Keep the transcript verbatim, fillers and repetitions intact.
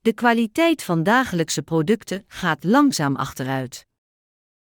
De kwaliteit van dagelijkse producten gaat langzaam achteruit.